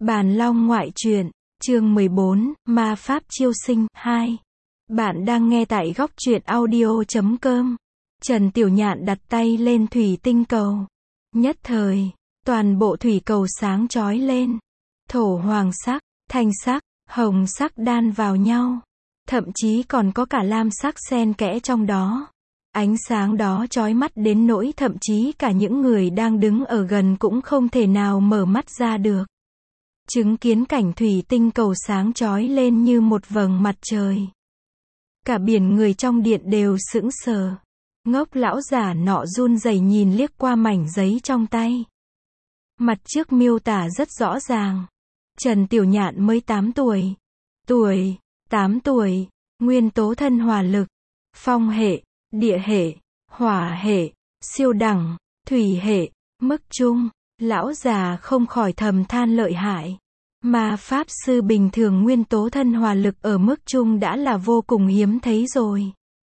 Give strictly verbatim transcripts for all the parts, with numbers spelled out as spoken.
Bàn Long ngoại truyện, chương mười bốn, Ma Pháp chiêu sinh, hai. Bạn đang nghe tại góc truyện audio chấm com. Trần Tiểu Nhạn đặt tay lên thủy tinh cầu. Nhất thời, toàn bộ thủy cầu sáng chói lên. Thổ hoàng sắc, thanh sắc, hồng sắc đan vào nhau. Thậm chí còn có cả lam sắc xen kẽ trong đó. Ánh sáng đó chói mắt đến nỗi thậm chí cả những người đang đứng ở gần cũng không thể nào mở mắt ra được. Chứng kiến cảnh thủy tinh cầu sáng chói lên như một vầng mặt trời. Cả biển người trong điện đều sững sờ. Ngốc lão giả nọ run rẩy nhìn liếc qua mảnh giấy trong tay. Mặt trước miêu tả rất rõ ràng. Trần Tiểu Nhạn mới tám tuổi. Tuổi, tám tuổi, nguyên tố thân hỏa lực, phong hệ, địa hệ, hỏa hệ, siêu đẳng, thủy hệ, mức trung. Lão già không khỏi thầm than lợi hại. Ma pháp sư bình thường nguyên tố thân hỏa lực ở mức trung đã là vô cùng hiếm thấy rồi.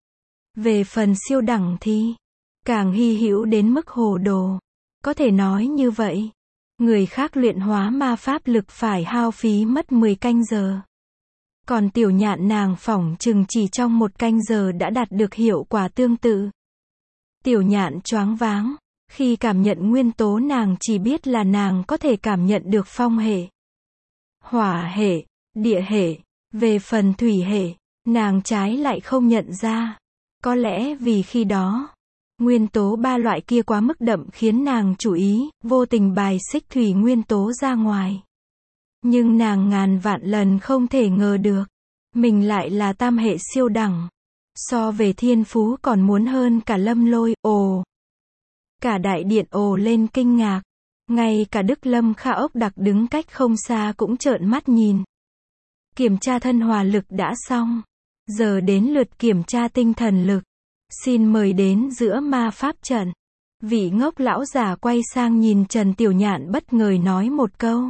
Về phần siêu đẳng thì càng hy hữu đến mức hồ đồ. Có thể nói như vậy, người khác luyện hóa ma pháp lực phải hao phí mất mười canh giờ. Còn Tiểu Nhạn nàng phỏng chừng chỉ trong một canh giờ đã đạt được hiệu quả tương tự. Tiểu Nhạn choáng váng. Khi cảm nhận nguyên tố nàng chỉ biết là nàng có thể cảm nhận được phong hệ, hỏa hệ, địa hệ. Về phần thủy hệ, nàng trái lại không nhận ra. Có lẽ vì khi đó, nguyên tố ba loại kia quá mức đậm khiến nàng chủ ý, vô tình bài xích thủy nguyên tố ra ngoài. Nhưng nàng ngàn vạn lần không thể ngờ được, mình lại là tam hệ siêu đẳng. So về thiên phú còn muốn hơn cả Lâm Lôi, ồ. Cả đại điện ồ lên kinh ngạc. Ngay cả Đức Lâm Kha ốc đặc đứng cách không xa cũng trợn mắt nhìn. Kiểm tra thân hỏa lực đã xong. Giờ đến lượt kiểm tra tinh thần lực. Xin mời đến giữa ma pháp trận. Vị ngốc lão già quay sang nhìn Trần Tiểu Nhạn bất ngờ nói một câu.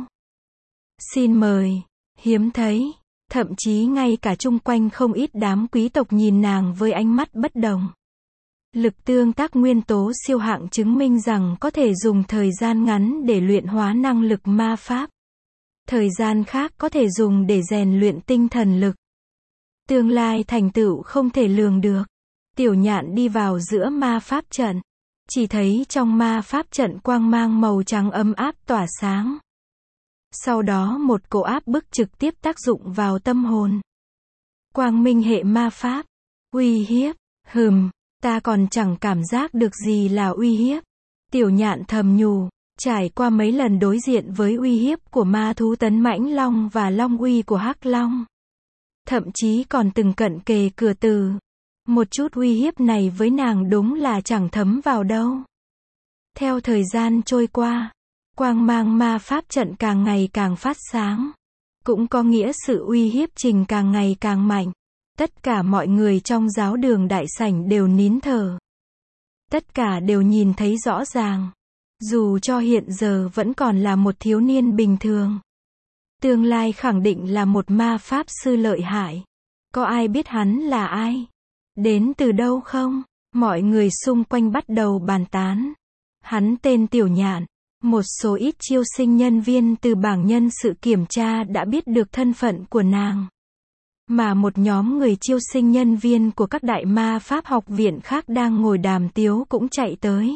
Xin mời. Hiếm thấy. Thậm chí ngay cả chung quanh không ít đám quý tộc nhìn nàng với ánh mắt bất đồng. Lực tương tác nguyên tố siêu hạng chứng minh rằng có thể dùng thời gian ngắn để luyện hóa năng lực ma pháp. Thời gian khác có thể dùng để rèn luyện tinh thần lực. Tương lai thành tựu không thể lường được. Tiểu Nhạn đi vào giữa ma pháp trận. Chỉ thấy trong ma pháp trận quang mang màu trắng ấm áp tỏa sáng. Sau đó một cỗ áp bức trực tiếp tác dụng vào tâm hồn. Quang minh hệ ma pháp. Uy hiếp. Hừm. Ta còn chẳng cảm giác được gì là uy hiếp. Tiểu Nhạn thầm nhủ, trải qua mấy lần đối diện với uy hiếp của ma thú tấn mãnh long và long uy của hắc long. Thậm chí còn từng cận kề cửa tử. Một chút uy hiếp này với nàng đúng là chẳng thấm vào đâu. Theo thời gian trôi qua, quang mang ma pháp trận càng ngày càng phát sáng. Cũng có nghĩa sự uy hiếp trình càng ngày càng mạnh. Tất cả mọi người trong giáo đường đại sảnh đều nín thở. Tất cả đều nhìn thấy rõ ràng. Dù cho hiện giờ vẫn còn là một thiếu niên bình thường. Tương lai khẳng định là một ma pháp sư lợi hại. Có ai biết hắn là ai? Đến từ đâu không? Mọi người xung quanh bắt đầu bàn tán. Hắn tên Tiểu Nhạn. Một số ít chiêu sinh nhân viên từ bảng nhân sự kiểm tra đã biết được thân phận của nàng. Mà một nhóm người chiêu sinh nhân viên của các đại ma pháp học viện khác đang ngồi đàm tiếu cũng chạy tới.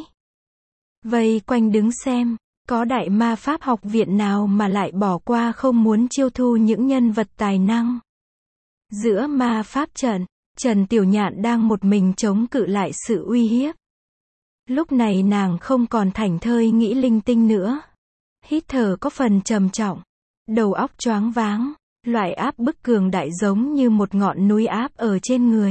Vây quanh đứng xem, có đại ma pháp học viện nào mà lại bỏ qua không muốn chiêu thu những nhân vật tài năng. Giữa ma pháp trận, Trần Tiểu Nhạn đang một mình chống cự lại sự uy hiếp. Lúc này nàng không còn thảnh thơi nghĩ linh tinh nữa. Hít thở có phần trầm trọng, đầu óc choáng váng. Loại áp bức cường đại giống như một ngọn núi áp ở trên người.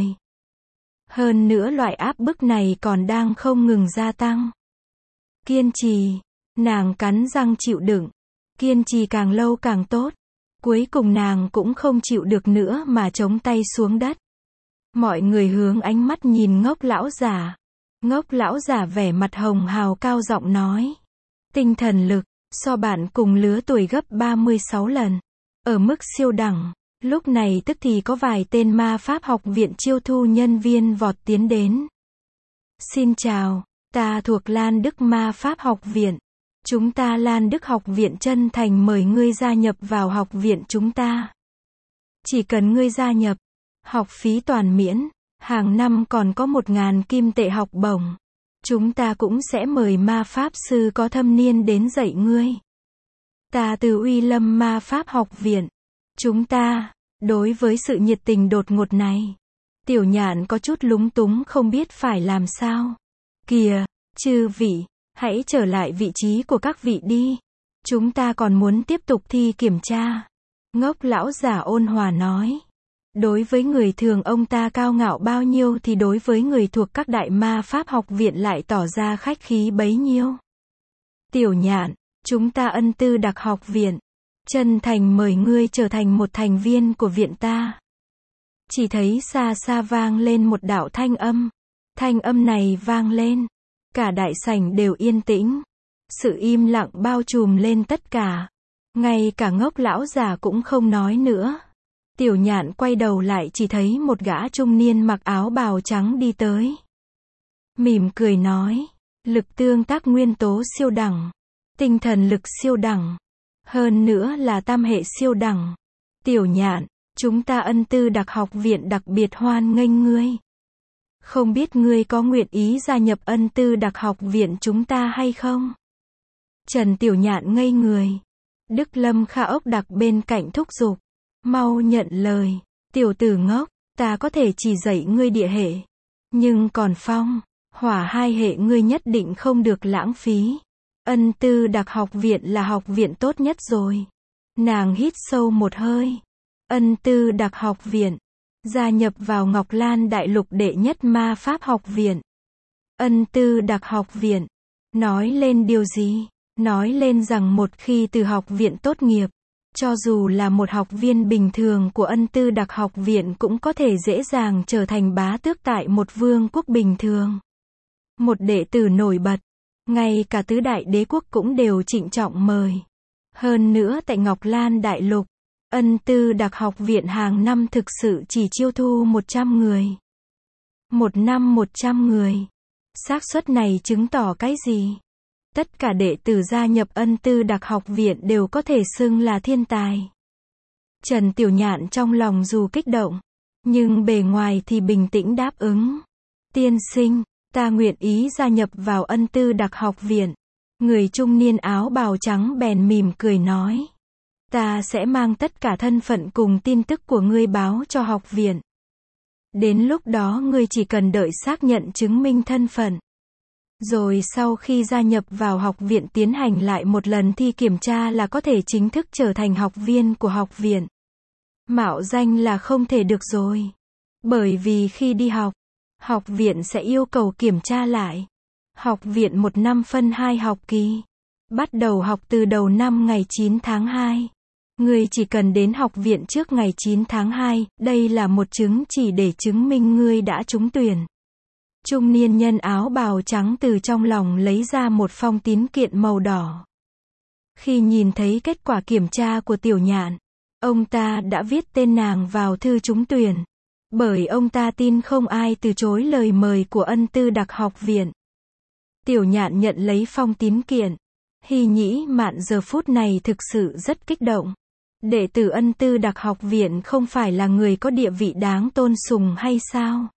Hơn nữa loại áp bức này còn đang không ngừng gia tăng. Kiên trì. Nàng cắn răng chịu đựng. Kiên trì càng lâu càng tốt. Cuối cùng nàng cũng không chịu được nữa mà chống tay xuống đất. Mọi người hướng ánh mắt nhìn ngốc lão giả. Ngốc lão giả vẻ mặt hồng hào cao giọng nói. Tinh thần lực, so bạn cùng lứa tuổi gấp ba mươi sáu lần. Ở mức siêu đẳng, lúc này tức thì có vài tên ma pháp học viện chiêu thu nhân viên vọt tiến đến. Xin chào, ta thuộc Lan Đức Ma Pháp học viện. Chúng ta Lan Đức Học viện chân thành mời ngươi gia nhập vào học viện chúng ta. Chỉ cần ngươi gia nhập, học phí toàn miễn, hàng năm còn có một ngàn kim tệ học bổng. Chúng ta cũng sẽ mời ma pháp sư có thâm niên đến dạy ngươi. Ta từ Uy Lâm Ma Pháp Học viện. Chúng ta, đối với sự nhiệt tình đột ngột này, Tiểu Nhạn có chút lúng túng không biết phải làm sao. Kìa, chư vị, hãy trở lại vị trí của các vị đi. Chúng ta còn muốn tiếp tục thi kiểm tra. Ngốc lão giả ôn hòa nói. Đối với người thường ông ta cao ngạo bao nhiêu thì đối với người thuộc các đại ma pháp học viện lại tỏ ra khách khí bấy nhiêu. Tiểu Nhạn, chúng ta Ân Tư Đặc Học viện, chân thành mời ngươi trở thành một thành viên của viện ta. Chỉ thấy xa xa vang lên một đạo thanh âm. Thanh âm này vang lên, cả đại sảnh đều yên tĩnh. Sự im lặng bao trùm lên tất cả. Ngay cả ngốc lão già cũng không nói nữa. Tiểu Nhạn quay đầu lại chỉ thấy một gã trung niên mặc áo bào trắng đi tới. Mỉm cười nói, lực tương tác nguyên tố siêu đẳng, tinh thần lực siêu đẳng, hơn nữa là tam hệ siêu đẳng. Tiểu Nhạn, chúng ta Ân Tư Đặc Học viện đặc biệt hoan nghênh ngươi. Không biết ngươi có nguyện ý gia nhập Ân Tư Đặc Học viện chúng ta hay không? Trần Tiểu Nhạn ngây người. Đức Lâm Kha ốc đặc bên cạnh thúc giục. Mau nhận lời, tiểu tử ngốc, ta có thể chỉ dạy ngươi địa hệ. Nhưng còn phong, hỏa hai hệ ngươi nhất định không được lãng phí. Ân Tư Đặc Học viện là học viện tốt nhất rồi. Nàng hít sâu một hơi. Ân Tư Đặc Học viện, gia nhập vào Ngọc Lan Đại Lục đệ nhất ma pháp học viện. Ân Tư Đặc Học viện, nói lên điều gì? Nói lên rằng một khi từ học viện tốt nghiệp, cho dù là một học viên bình thường của Ân Tư Đặc Học viện cũng có thể dễ dàng trở thành bá tước tại một vương quốc bình thường. Một đệ tử nổi bật, ngay cả tứ đại đế quốc cũng đều trịnh trọng mời. Hơn nữa tại Ngọc Lan Đại Lục, Ân Tư Đặc Học viện hàng năm thực sự chỉ chiêu thu một trăm người. Một năm một trăm người. Xác suất này chứng tỏ cái gì? Tất cả đệ tử gia nhập Ân Tư Đặc Học viện đều có thể xưng là thiên tài. Trần Tiểu Nhạn trong lòng dù kích động, nhưng bề ngoài thì bình tĩnh đáp ứng. Tiên sinh, ta nguyện ý gia nhập vào Ân Tư Đặc Học viện. Người trung niên áo bào trắng bèn mỉm cười nói. Ta sẽ mang tất cả thân phận cùng tin tức của ngươi báo cho học viện. Đến lúc đó ngươi chỉ cần đợi xác nhận chứng minh thân phận. Rồi sau khi gia nhập vào học viện tiến hành lại một lần thi kiểm tra là có thể chính thức trở thành học viên của học viện. Mạo danh là không thể được rồi. Bởi vì khi đi học, học viện sẽ yêu cầu kiểm tra lại. Học viện một năm phân hai học kỳ. Bắt đầu học từ đầu năm ngày chín tháng hai. Ngươi chỉ cần đến học viện trước ngày chín tháng hai, đây là một chứng chỉ để chứng minh ngươi đã trúng tuyển. Trung niên nhân áo bào trắng từ trong lòng lấy ra một phong tín kiện màu đỏ. Khi nhìn thấy kết quả kiểm tra của Tiểu Nhạn, ông ta đã viết tên nàng vào thư trúng tuyển. Bởi ông ta tin không ai từ chối lời mời của Ân Tư Đặc Học viện. Tiểu Nhạn nhận lấy phong tín kiện. Hy Nhĩ Mạn giờ phút này thực sự rất kích động. Đệ tử Ân Tư Đặc Học viện không phải là người có địa vị đáng tôn sùng hay sao?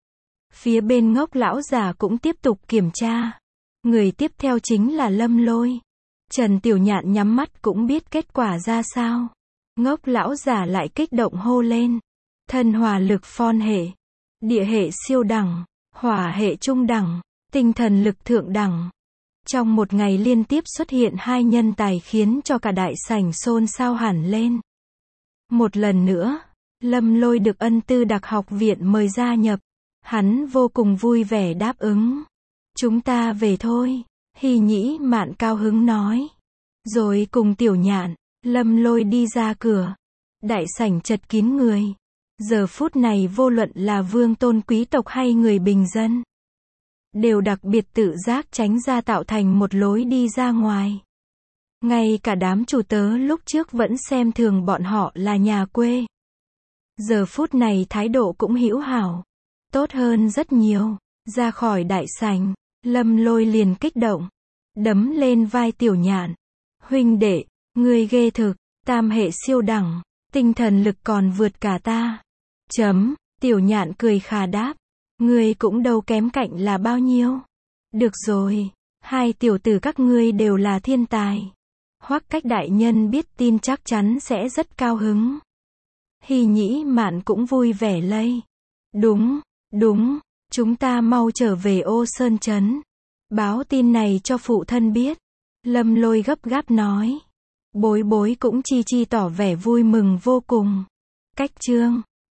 Phía bên ngốc lão già cũng tiếp tục kiểm tra. Người tiếp theo chính là Lâm Lôi. Trần Tiểu Nhạn nhắm mắt cũng biết kết quả ra sao. Ngốc lão già lại kích động hô lên. Thân hỏa lực phon hệ, địa hệ siêu đẳng, hỏa hệ trung đẳng, tinh thần lực thượng đẳng. Trong một ngày liên tiếp xuất hiện hai nhân tài khiến cho cả đại sảnh xôn xao hẳn lên. Một lần nữa, Lâm Lôi được Ân Tư Đặc Học viện mời gia nhập. Hắn vô cùng vui vẻ đáp ứng. Chúng ta về thôi, Hy Nhĩ Mạn cao hứng nói. Rồi cùng Tiểu Nhạn, Lâm Lôi đi ra cửa. Đại sảnh chật kín người. Giờ phút này vô luận là vương tôn quý tộc hay người bình dân, đều đặc biệt tự giác tránh ra tạo thành một lối đi ra ngoài. Ngay cả đám chủ tớ lúc trước vẫn xem thường bọn họ là nhà quê. Giờ phút này thái độ cũng hữu hảo. Tốt hơn rất nhiều. Ra khỏi đại sảnh, Lâm Lôi liền kích động. đấm lên vai Tiểu Nhạn. Huynh đệ, ngươi ghê thực, tam hệ siêu đẳng, tinh thần lực còn vượt cả ta. Chấm, Tiểu Nhạn cười khà đáp. Ngươi cũng đâu kém cạnh là bao nhiêu. Được rồi, hai tiểu tử các ngươi đều là thiên tài. Hoắc Cách đại nhân biết tin chắc chắn sẽ rất cao hứng. Hy Nhĩ Mạn cũng vui vẻ lây. Đúng, đúng, chúng ta mau trở về Ô Sơn Trấn. Báo tin này cho phụ thân biết. Lâm Lôi gấp gáp nói. Bối bối cũng chi chi tỏ vẻ vui mừng vô cùng. Cách chương